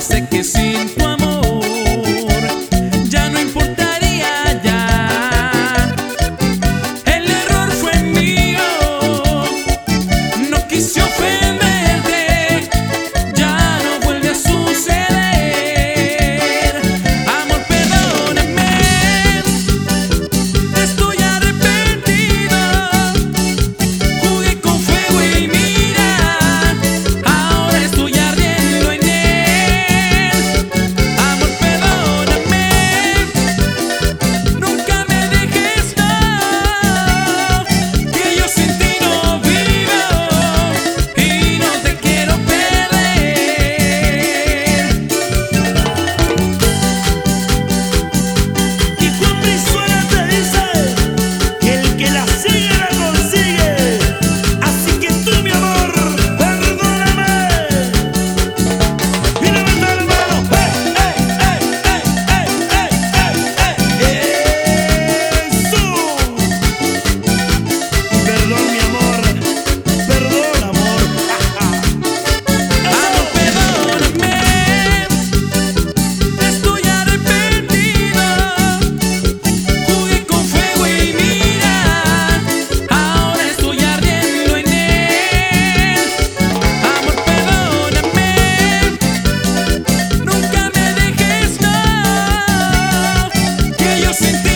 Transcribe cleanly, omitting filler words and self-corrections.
sé que sin tu amor ya no importaría ya. El error fue mío, no quise ofenderte, ya no vuelve a suceder. Amor, perdóname, estoy arrepentido. Jugué con fuego y mira, ahora estoy ardiendo en él. Amor, perdóname, nunca me dejes, no, que yo sin ti no vivo y no te quiero perder. Y Juan Brizuela te dice que el que la sigue la consigue. Así que tú, mi amor, perdóname. Y levanta la mano. ¡Hey, hey, hey, hey, hey, hey, hey! ¡Eso! Perdón, mi amor. Perdón, amor. Amor, perdóname, estoy arrepentido. Jugué con fuego y mira, ahora estoy ardiendo en él. Amor, perdóname, nunca me dejes, no, que yo sin ti